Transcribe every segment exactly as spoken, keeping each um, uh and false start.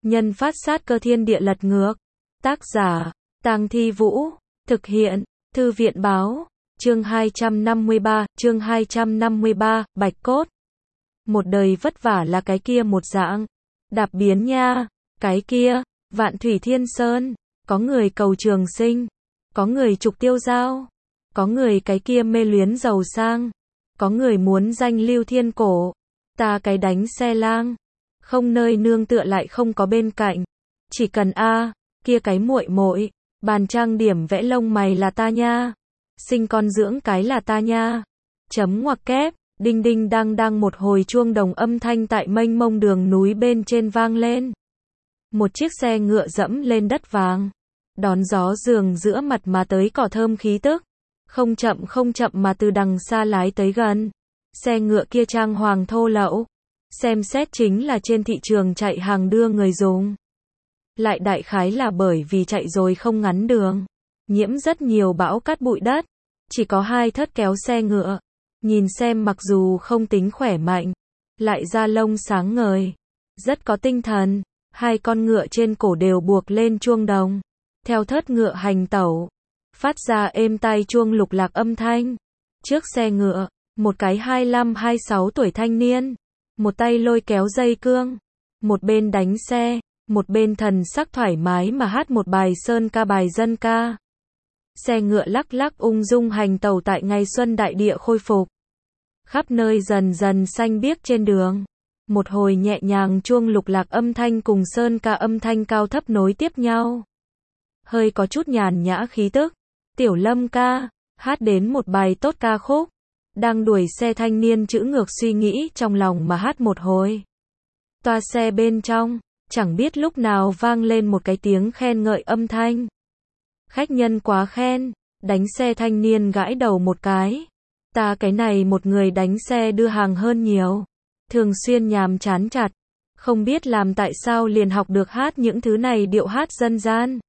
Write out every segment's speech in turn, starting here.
Nhân phát sát cơ thiên địa lật ngược. Tác giả, Tang Thi Vũ. Thực hiện, Thư viện báo. Chương hai trăm năm mươi ba, chương hai trăm năm mươi ba, Bạch Cốt. Một đời vất vả là cái kia một dạng. Đạp biến nha, cái kia, Vạn Thủy Thiên Sơn, có người cầu trường sinh, có người trục tiêu giao, có người cái kia mê luyến giàu sang, có người muốn danh lưu thiên cổ, ta cái đánh xe lang, không nơi nương tựa lại không có bên cạnh, chỉ cần a, kia cái muội muội, bàn trang điểm vẽ lông mày là ta nha, sinh con dưỡng cái là ta nha. Chấm ngoặc kép, đinh đinh đang đang một hồi chuông đồng âm thanh tại mênh mông đường núi bên trên vang lên. Một chiếc xe ngựa dẫm lên đất vàng, đón gió giường giữa mặt mà tới cỏ thơm khí tức, không chậm không chậm mà từ đằng xa lái tới gần. Xe ngựa kia trang hoàng thô lậu, xem xét chính là trên thị trường chạy hàng đưa người dùng. Lại đại khái là bởi vì chạy rồi không ngắn đường, nhiễm rất nhiều bão cát bụi đất, chỉ có hai thất kéo xe ngựa, nhìn xem mặc dù không tính khỏe mạnh, lại da lông sáng ngời, rất có tinh thần. Hai con ngựa trên cổ đều buộc lên chuông đồng, theo thớt ngựa hành tẩu, phát ra êm tai chuông lục lạc âm thanh. Trước xe ngựa, một cái hai lăm hai sáu tuổi thanh niên, một tay lôi kéo dây cương, một bên đánh xe, một bên thần sắc thoải mái mà hát một bài sơn ca bài dân ca. Xe ngựa lắc lắc ung dung hành tẩu tại ngày xuân đại địa khôi phục. Khắp nơi dần dần xanh biếc trên đường. Một hồi nhẹ nhàng chuông lục lạc âm thanh cùng sơn ca âm thanh cao thấp nối tiếp nhau. Hơi có chút nhàn nhã khí tức. Tiểu Lâm ca, hát đến một bài tốt ca khúc. Đang đuổi xe thanh niên chữ ngược suy nghĩ trong lòng mà hát một hồi. Toa xe bên trong, chẳng biết lúc nào vang lên một cái tiếng khen ngợi âm thanh. Khách nhân quá khen, đánh xe thanh niên gãi đầu một cái. Ta cái này một người đánh xe đưa hàng hơn nhiều. Thường xuyên nhàm chán chặt, không biết làm tại sao liền học được hát những thứ này điệu hát dân gian.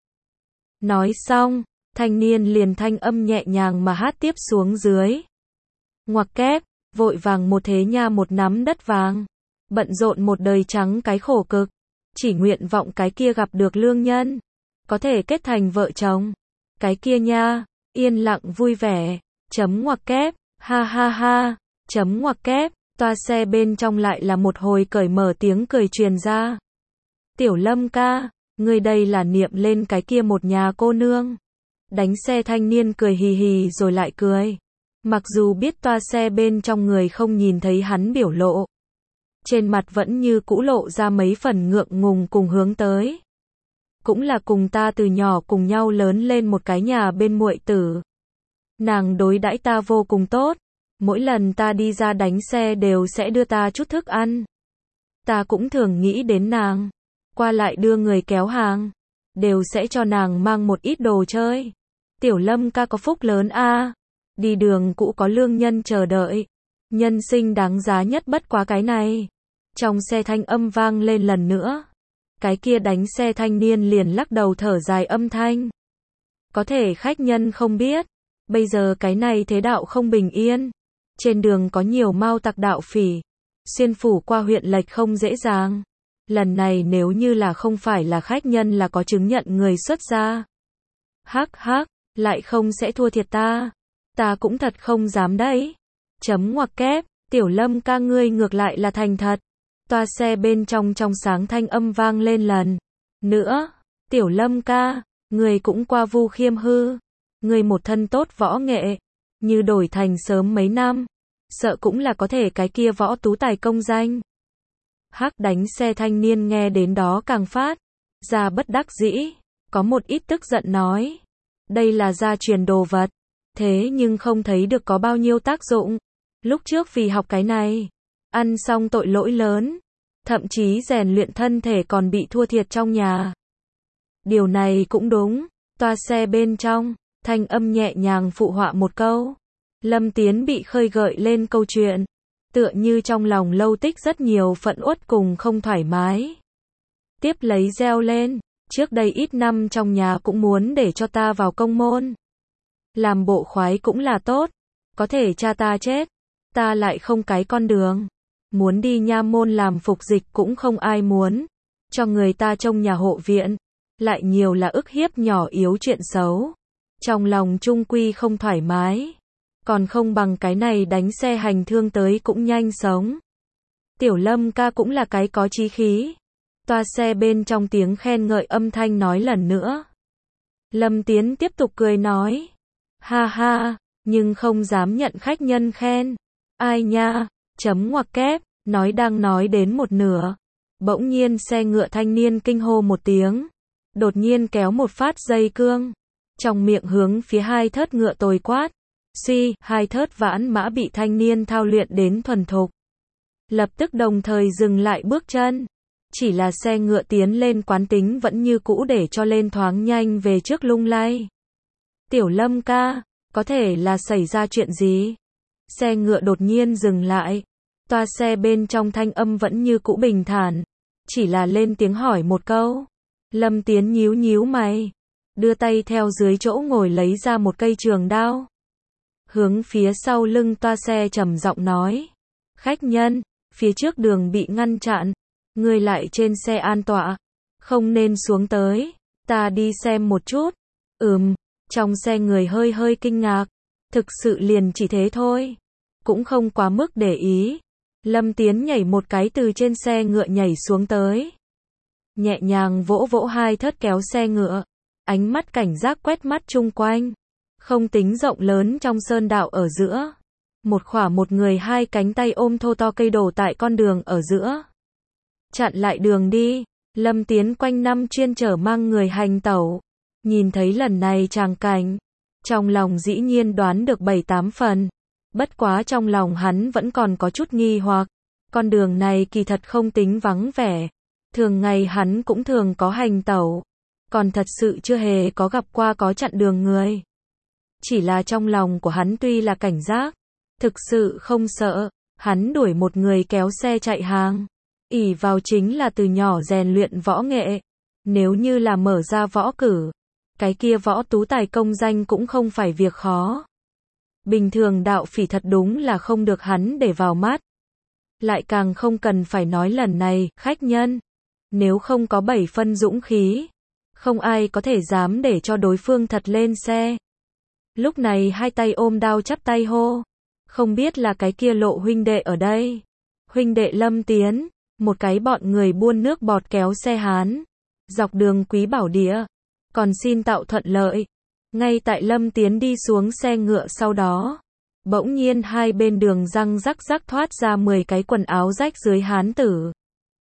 Nói xong, thanh niên liền thanh âm nhẹ nhàng mà hát tiếp xuống dưới. Ngoặc kép, vội vàng một thế nha một nắm đất vàng, bận rộn một đời trắng cái khổ cực, chỉ nguyện vọng cái kia gặp được lương nhân, có thể kết thành vợ chồng. Cái kia nha, yên lặng vui vẻ, chấm ngoặc kép, ha ha ha, chấm ngoặc kép. Toa xe bên trong lại là một hồi cởi mở tiếng cười truyền ra. Tiểu Lâm ca, ngươi đây là niệm lên cái kia một nhà cô nương. Đánh xe thanh niên cười hì hì rồi lại cười. Mặc dù biết toa xe bên trong người không nhìn thấy hắn biểu lộ, trên mặt vẫn như cũ lộ ra mấy phần ngượng ngùng cùng hướng tới. Cũng là cùng ta từ nhỏ cùng nhau lớn lên một cái nhà bên muội tử. Nàng đối đãi ta vô cùng tốt. Mỗi lần ta đi ra đánh xe đều sẽ đưa ta chút thức ăn. Ta cũng thường nghĩ đến nàng. Qua lại đưa người kéo hàng, đều sẽ cho nàng mang một ít đồ chơi. Tiểu Lâm ca có phúc lớn a. Đi đường cũ có lương nhân chờ đợi. Nhân sinh đáng giá nhất bất quá cái này. Trong xe thanh âm vang lên lần nữa. Cái kia đánh xe thanh niên liền lắc đầu thở dài âm thanh. Có thể khách nhân không biết. Bây giờ cái này thế đạo không bình yên. Trên đường có nhiều mao tặc đạo phỉ, xuyên phủ qua huyện lệch không dễ dàng. Lần này nếu như là không phải là khách nhân là có chứng nhận người xuất gia. Hắc hắc, lại không sẽ thua thiệt ta. Ta cũng thật không dám đấy. Chấm ngoặc kép, Tiểu Lâm ca ngươi ngược lại là thành thật. Toa xe bên trong trong sáng thanh âm vang lên lần nữa. Tiểu Lâm ca, ngươi cũng qua vu khiêm hư. Ngươi một thân tốt võ nghệ. Như đổi thành sớm mấy năm, sợ cũng là có thể cái kia võ tú tài công danh. Hắc đánh xe thanh niên nghe đến đó càng phát ra bất đắc dĩ, có một ít tức giận nói. Đây là gia truyền đồ vật, thế nhưng không thấy được có bao nhiêu tác dụng. Lúc trước vì học cái này, ăn xong tội lỗi lớn, thậm chí rèn luyện thân thể còn bị thua thiệt trong nhà. Điều này cũng đúng, toa xe bên trong. Thanh âm nhẹ nhàng phụ họa một câu. Lâm Tiến bị khơi gợi lên câu chuyện. Tựa như trong lòng lâu tích rất nhiều phận uất cùng không thoải mái. Tiếp lấy reo lên. Trước đây ít năm trong nhà cũng muốn để cho ta vào công môn. Làm bộ khoái cũng là tốt. Có thể cha ta chết. Ta lại không cái con đường. Muốn đi nha môn làm phục dịch cũng không ai muốn. cho người ta trông nhà hộ viện, lại nhiều là ức hiếp nhỏ yếu chuyện xấu. Trong lòng trung quy không thoải mái, còn không bằng cái này đánh xe hành thương tới cũng nhanh sống. Tiểu Lâm ca cũng là cái có chí khí. Toa xe bên trong tiếng khen ngợi âm thanh nói lần nữa. Lâm Tiến tiếp tục cười nói. Ha ha, nhưng không dám nhận khách nhân khen. Ai nha, chấm ngoặc kép, nói đang nói đến một nửa. Bỗng nhiên xe ngựa thanh niên kinh hô một tiếng. Đột nhiên kéo một phát dây cương. Trong miệng hướng phía hai thớt ngựa tồi quát. Suy, hai thớt vãn mã bị thanh niên thao luyện đến thuần thục. Lập tức đồng thời dừng lại bước chân. Chỉ là xe ngựa tiến lên quán tính vẫn như cũ để cho lên thoáng nhanh về trước lung lay. Tiểu Lâm ca, có thể là xảy ra chuyện gì? Xe ngựa đột nhiên dừng lại. Toa xe bên trong thanh âm vẫn như cũ bình thản. Chỉ là lên tiếng hỏi một câu. Lâm Tiến nhíu nhíu mày. Đưa tay theo dưới chỗ ngồi lấy ra một cây trường đao. Hướng phía sau lưng toa xe trầm giọng nói. Khách nhân, phía trước đường bị ngăn chặn. Ngươi lại trên xe an tọa. Không nên xuống tới. Ta đi xem một chút. Ừm, trong xe người hơi hơi kinh ngạc. Thực sự liền chỉ thế thôi. Cũng không quá mức để ý. Lâm Tiến nhảy một cái từ trên xe ngựa nhảy xuống tới. Nhẹ nhàng vỗ vỗ hai thớt kéo xe ngựa. Ánh mắt cảnh giác quét mắt chung quanh. Không tính rộng lớn trong sơn đạo ở giữa. Một khỏa một người hai cánh tay ôm thô to cây đổ tại con đường ở giữa. Chặn lại đường đi. Lâm Tiến quanh năm chuyên chở mang người hành tẩu. Nhìn thấy lần này tràng cảnh. Trong lòng dĩ nhiên đoán được bảy tám phần. Bất quá trong lòng hắn vẫn còn có chút nghi hoặc. Con đường này kỳ thật không tính vắng vẻ. Thường ngày hắn cũng thường có hành tẩu. Còn thật sự chưa hề có gặp qua có chặn đường người. Chỉ là trong lòng của hắn tuy là cảnh giác. Thực sự không sợ. Hắn đuổi một người kéo xe chạy hàng. ỷ vào chính là từ nhỏ rèn luyện võ nghệ. Nếu như là mở ra võ cử. Cái kia võ tú tài công danh cũng không phải việc khó. Bình thường đạo phỉ thật đúng là không được hắn để vào mắt. Lại càng không cần phải nói lần này, khách nhân. Nếu không có bảy phân dũng khí. Không ai có thể dám để cho đối phương thật lên xe. Lúc này hai tay ôm đao chắp tay hô. Không biết là cái kia Lộ huynh đệ ở đây. Huynh đệ Lâm Tiến. Một cái bọn người buôn nước bọt kéo xe Hán. Dọc đường Quý Bảo Địa. Còn xin tạo thuận lợi. Ngay tại Lâm Tiến đi xuống xe ngựa sau đó. Bỗng nhiên hai bên đường răng rắc rắc thoát ra mười cái quần áo rách dưới hán tử.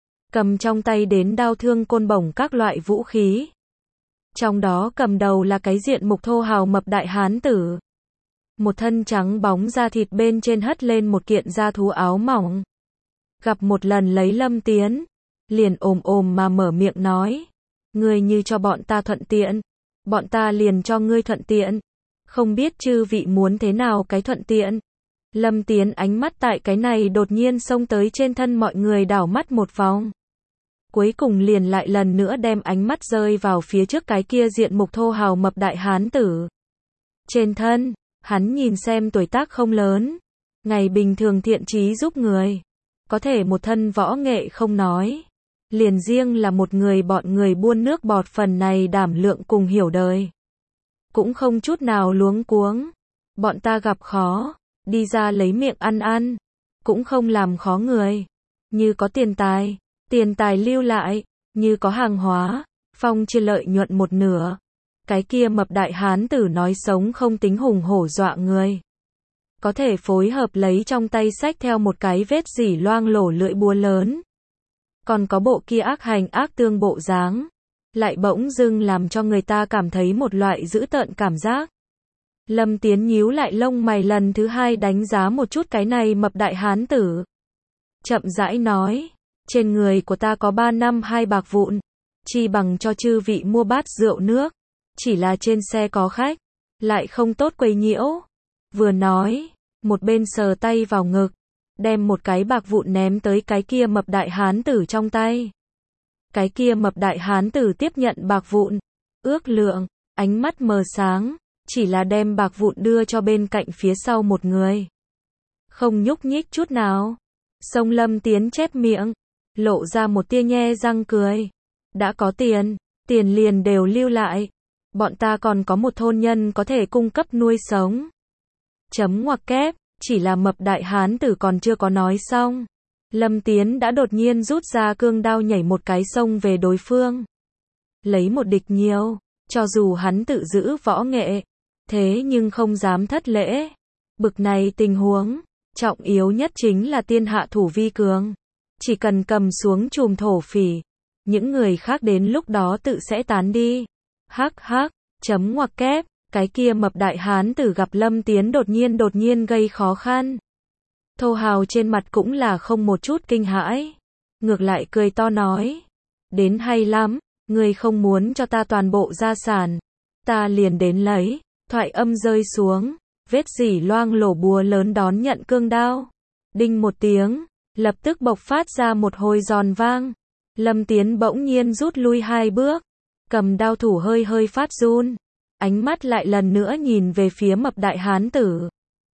Cầm trong tay đến đao thương côn bổng các loại vũ khí. Trong đó cầm đầu là cái diện mục thô hào mập đại hán tử. Một thân trắng bóng da thịt bên trên hất lên một kiện da thú áo mỏng. Gặp một lần lấy Lâm Tiến. Liền ồm ồm mà mở miệng nói. Ngươi như cho bọn ta thuận tiện. Bọn ta liền cho ngươi thuận tiện. Không biết chư vị muốn thế nào cái thuận tiện. Lâm Tiến ánh mắt tại cái này đột nhiên xông tới trên thân mọi người đảo mắt một vòng. Cuối cùng liền lại lần nữa đem ánh mắt rơi vào phía trước cái kia diện mục thô hào mập đại hán tử. Trên thân, hắn nhìn xem tuổi tác không lớn. Ngày bình thường thiện chí giúp người. Có thể một thân võ nghệ không nói. Liền riêng là một người bọn người buôn nước bọt phần này đảm lượng cùng hiểu đời. Cũng không chút nào luống cuống. Bọn ta gặp khó. Đi ra lấy miệng ăn ăn. Cũng không làm khó người. Như có tiền tài. Tiền tài lưu lại. Như có hàng hóa. Phong chia lợi nhuận một nửa. Cái kia mập đại hán tử nói sống không tính hùng hổ dọa người. Có thể phối hợp lấy trong tay xách theo một cái vết dỉ loang lổ lưỡi búa lớn. Còn có bộ kia ác hành ác tương bộ dáng. Lại bỗng dưng làm cho người ta cảm thấy một loại dữ tợn cảm giác. Lâm Tiến nhíu lại lông mày lần thứ hai đánh giá một chút cái này mập đại hán tử. Chậm rãi nói. Trên người của ta có ba năm hai bạc vụn. Chi bằng cho chư vị mua bát rượu nước. Chỉ là trên xe có khách. Lại không tốt quấy nhiễu. Vừa nói. Một bên sờ tay vào ngực. Đem một cái bạc vụn ném tới cái kia mập đại hán tử trong tay. Cái kia mập đại hán tử tiếp nhận bạc vụn. Ước lượng. Ánh mắt mờ sáng. Chỉ là đem bạc vụn đưa cho bên cạnh phía sau một người. Không nhúc nhích chút nào. Sông Lâm Tiến chép miệng. Lộ ra một tia nhe răng cười. đã có tiền, tiền liền đều lưu lại. Bọn ta còn có một thôn nhân có thể cung cấp nuôi sống. Chấm ngoặc kép, chỉ là mập đại hán tử còn chưa có nói xong. Lâm Tiến đã đột nhiên rút ra cương đao nhảy một cái xông về đối phương. Lấy một địch nhiều, cho dù hắn tự giữ võ nghệ, thế nhưng không dám thất lễ. Bực này tình huống, trọng yếu nhất chính là tiên hạ thủ vi cường. Chỉ cần cầm xuống chùm thổ phỉ, những người khác đến lúc đó tự sẽ tán đi. Hắc hắc, chấm ngoặc kép, cái kia mập đại hán tử gặp Lâm Tiến đột nhiên đột nhiên gây khó khăn. Thô hào trên mặt cũng là không một chút kinh hãi. Ngược lại cười to nói. Đến hay lắm, ngươi không muốn cho ta toàn bộ gia sản. Ta liền đến lấy, thoại âm rơi xuống. Vết dỉ loang lổ búa lớn đón nhận cương đao. Đinh một tiếng, lập tức bộc phát ra một hồi giòn vang. Lâm Tiến bỗng nhiên rút lui hai bước. Cầm đao thủ hơi hơi phát run. Ánh mắt lại lần nữa nhìn về phía mập đại hán tử.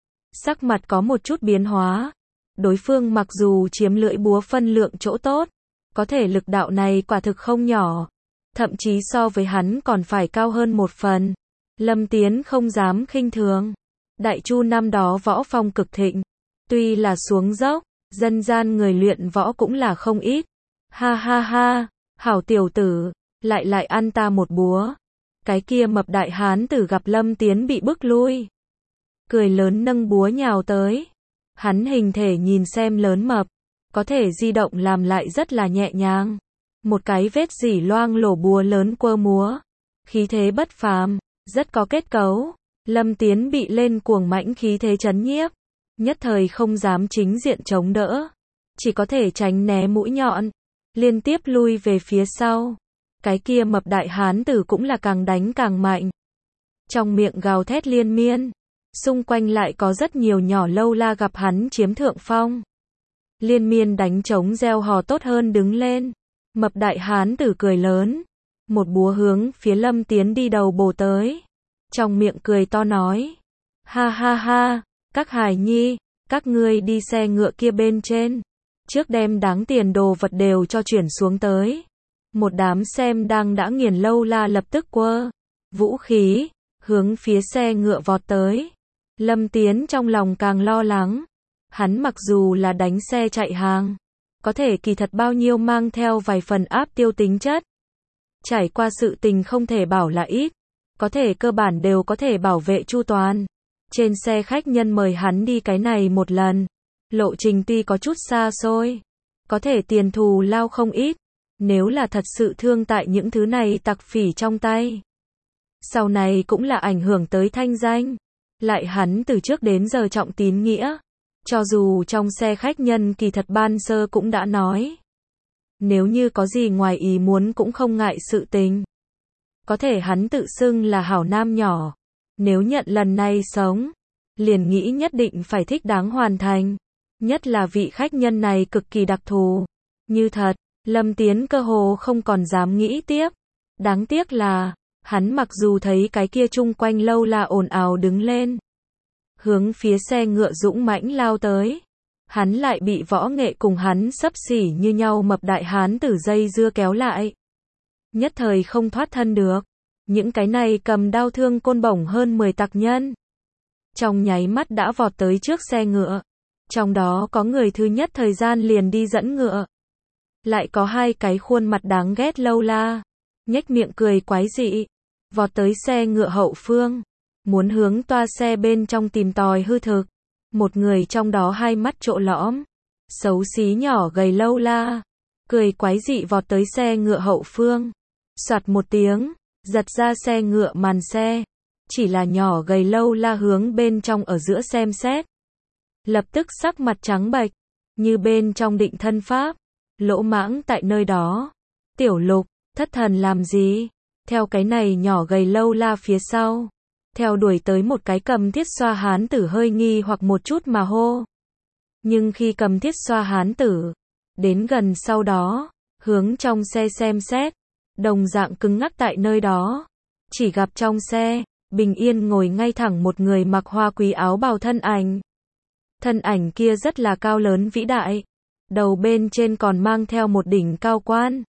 Sắc mặt có một chút biến hóa. Đối phương mặc dù chiếm lưỡi búa phân lượng chỗ tốt, có thể lực đạo này quả thực không nhỏ. Thậm chí so với hắn còn phải cao hơn một phần. Lâm Tiến không dám khinh thường. Đại Chu năm đó võ phong cực thịnh. Tuy là xuống dốc, dân gian người luyện võ cũng là không ít. Ha ha ha, hảo tiểu tử, lại lại ăn ta một búa. Cái kia mập đại hán tử gặp Lâm Tiến bị bức lui. Cười lớn nâng búa nhào tới. Hắn hình thể nhìn xem lớn mập, có thể di động làm lại rất là nhẹ nhàng. Một cái vết dỉ loang lổ búa lớn quơ múa. Khí thế bất phàm, rất có kết cấu. Lâm Tiến bị lên cuồng mãnh khí thế chấn nhiếp. Nhất thời không dám chính diện chống đỡ. Chỉ có thể tránh né mũi nhọn. Liên tiếp lui về phía sau. Cái kia mập đại hán tử cũng là càng đánh càng mạnh. Trong miệng gào thét liên miên. Xung quanh lại có rất nhiều nhỏ lâu la gặp hắn chiếm thượng phong. Liên miên đánh trống reo hò tốt hơn đứng lên. Mập đại hán tử cười lớn. Một búa hướng phía Lâm Tiến đi đầu bổ tới. Trong miệng cười to nói. Ha ha ha, các hài nhi, các ngươi đi xe ngựa kia bên trên. Trước đem đáng tiền đồ vật đều cho chuyển xuống tới. Một đám xem đang đã nghiền lâu la lập tức quơ vũ khí, hướng phía xe ngựa vọt tới. Lâm Tiến trong lòng càng lo lắng. Hắn mặc dù là đánh xe chạy hàng, có thể kỳ thật bao nhiêu mang theo vài phần áp tiêu tính chất. Trải qua sự tình không thể bảo là ít, có thể cơ bản đều có thể bảo vệ chu toàn. Trên xe khách nhân mời hắn đi cái này một lần. Lộ trình tuy có chút xa xôi, có thể tiền thù lao không ít. Nếu là thật sự thương tại những thứ này tặc phỉ trong tay, sau này cũng là ảnh hưởng tới thanh danh. Lại hắn từ trước đến giờ trọng tín nghĩa. Cho dù trong xe khách nhân kỳ thật ban sơ cũng đã nói. Nếu như có gì ngoài ý muốn cũng không ngại sự tình. Có thể hắn tự xưng là hảo nam nhỏ. Nếu nhận lần này sống, liền nghĩ nhất định phải thích đáng hoàn thành. Nhất là vị khách nhân này cực kỳ đặc thù. Như thật, Lâm Tiến cơ hồ không còn dám nghĩ tiếp. Đáng tiếc là, hắn mặc dù thấy cái kia chung quanh lâu là ồn ào đứng lên. Hướng phía xe ngựa dũng mãnh lao tới. Hắn lại bị võ nghệ cùng hắn xấp xỉ như nhau mập đại hán tử dây dưa kéo lại. Nhất thời không thoát thân được. Những cái này cầm đao thương côn bổng hơn mười tặc nhân. Trong nháy mắt đã vọt tới trước xe ngựa. Trong đó có người thứ nhất thời gian liền đi dẫn ngựa. Lại có hai cái khuôn mặt đáng ghét lâu la. Nhếch miệng cười quái dị. Vọt tới xe ngựa hậu phương. Muốn hướng toa xe bên trong tìm tòi hư thực. Một người trong đó hai mắt trộ lõm. Xấu xí nhỏ gầy lâu la. Cười quái dị vọt tới xe ngựa hậu phương. Soạt một tiếng. Giật ra xe ngựa màn xe. Chỉ là nhỏ gầy lâu la hướng bên trong ở giữa xem xét. Lập tức sắc mặt trắng bệch. Như bên trong định thân pháp. Lỗ mãng tại nơi đó. Tiểu Lục, thất thần làm gì? Theo cái này nhỏ gầy lâu la phía sau. Theo đuổi tới một cái cầm thiết xoa hán tử hơi nghi hoặc một chút mà hô. Nhưng khi cầm thiết xoa hán tử. Đến gần sau đó. Hướng trong xe xem xét. Đồng dạng cứng ngắc tại nơi đó. Chỉ gặp trong xe. Bình yên ngồi ngay thẳng một người mặc hoa quý áo bào thân ảnh. Thân ảnh kia rất là cao lớn vĩ đại. Đầu bên trên còn mang theo một đỉnh cao quan.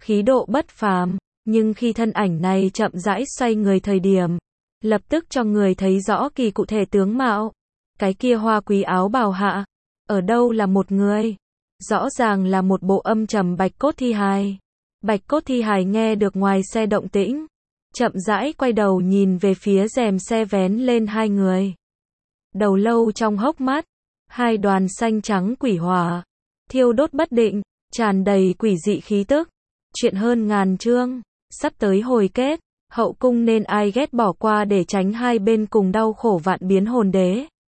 khí độ bất phàm, nhưng khi thân ảnh này chậm rãi xoay người thời điểm, lập tức cho người thấy rõ kỳ cụ thể tướng mạo. Cái kia hoa quý áo bào hạ, ở đâu là một người? Rõ ràng là một bộ âm trầm bạch cốt thi hài. Bạch cốt thi hài nghe được ngoài xe động tĩnh, chậm rãi quay đầu nhìn về phía rèm xe vén lên hai người. Đầu lâu trong hốc mắt, hai đoàn xanh trắng quỷ hỏa, thiêu đốt bất định, tràn đầy quỷ dị khí tức. Chuyện hơn ngàn chương, sắp tới hồi kết, hậu cung nên ai ghét bỏ qua để tránh hai bên cùng đau khổ vạn biến hồn đế.